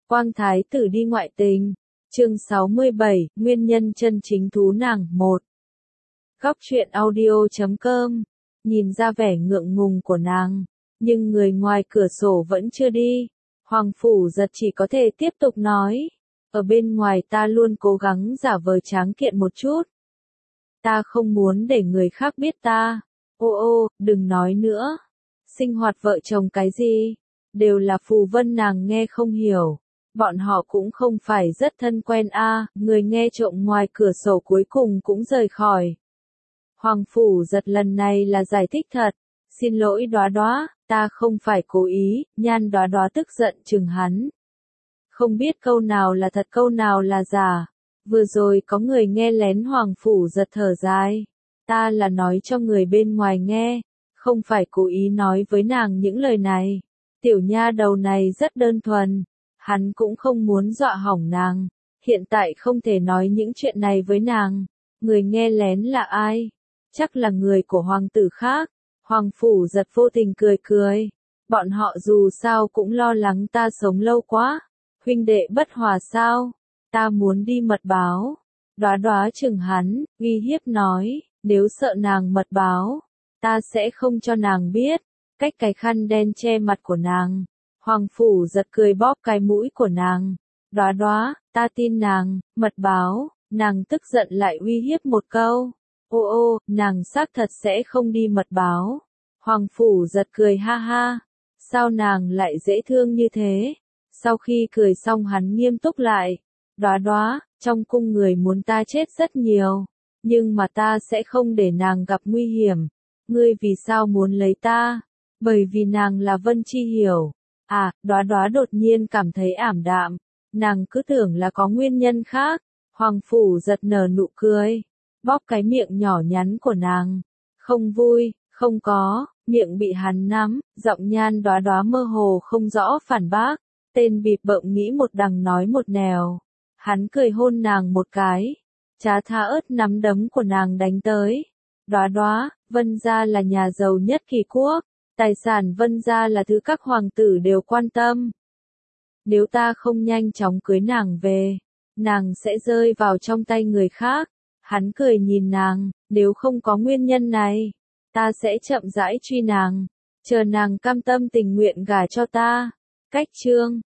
Quang Thái tử đi ngoại tình. Chương 67, nguyên nhân chân chính thú nàng 1. Góc truyện audio.com. Nhìn ra vẻ ngượng ngùng của nàng, nhưng người ngoài cửa sổ vẫn chưa đi. Hoàng Phủ Giật chỉ có thể tiếp tục nói. Ở bên ngoài ta luôn cố gắng giả vờ tráng kiện một chút. Ta không muốn để người khác biết ta. Ô, đừng nói nữa. Sinh hoạt vợ chồng cái gì? Đều là phù vân, nàng nghe không hiểu. Bọn họ cũng không phải rất thân quen a. Người nghe trộm ngoài cửa sổ cuối cùng cũng rời khỏi. Hoàng Phủ Giật lần này là giải thích thật. Xin lỗi Đóa Đóa, ta không phải cố ý. Nhan Đóa Đóa tức giận chừng hắn. Không biết câu nào là thật câu nào là giả. Vừa rồi có người nghe lén. Hoàng Phủ Giật thở dài. Ta là nói cho người bên ngoài nghe, không phải cố ý nói với nàng những lời này. Tiểu nha đầu này rất đơn thuần, hắn cũng không muốn dọa hỏng nàng. Hiện tại không thể nói những chuyện này với nàng. Người nghe lén là ai? Chắc là người của hoàng tử khác. Hoàng Phủ Giật vô tình cười cười. Bọn họ dù sao cũng lo lắng ta sống lâu quá. Huynh đệ bất hòa sao? Ta muốn đi mật báo. Đóa Đóa chừng hắn, uy hiếp nói, nếu sợ nàng mật báo, ta sẽ không cho nàng biết. Cách cái khăn đen che mặt của nàng. Hoàng Phủ Giật cười bóp cái mũi của nàng. Đóa Đóa, ta tin nàng, mật báo. Nàng tức giận lại uy hiếp một câu. Ô, nàng xác thật sẽ không đi mật báo. Hoàng Phủ Giật cười ha ha. Sao nàng lại dễ thương như thế? Sau khi cười xong hắn nghiêm túc lại. Đóa Đóa, trong cung người muốn ta chết rất nhiều, nhưng mà ta sẽ không để nàng gặp nguy hiểm. Ngươi vì sao muốn lấy ta? Bởi vì nàng là Vân Chi Hiểu. À, Đóa Đóa đột nhiên cảm thấy ảm đạm. Nàng cứ tưởng là có nguyên nhân khác. Hoàng Phủ Giật nở nụ cười, bóp cái miệng nhỏ nhắn của nàng. Không vui, không có. Miệng bị hắn nắm, giọng Nhan Đóa Đóa mơ hồ không rõ phản bác. Tên bịp bợm nghĩ một đằng nói một nẻo. Hắn cười hôn nàng một cái. Trá tha ớt nắm đấm của nàng đánh tới. Đóa Đóa, Vân gia là nhà giàu nhất Kỳ quốc. Tài sản Vân gia là thứ các hoàng tử đều quan tâm. Nếu ta không nhanh chóng cưới nàng về, nàng sẽ rơi vào trong tay người khác. Hắn cười nhìn nàng, nếu không có nguyên nhân này, ta sẽ chậm rãi truy nàng, chờ nàng cam tâm tình nguyện gả cho ta. Cách chương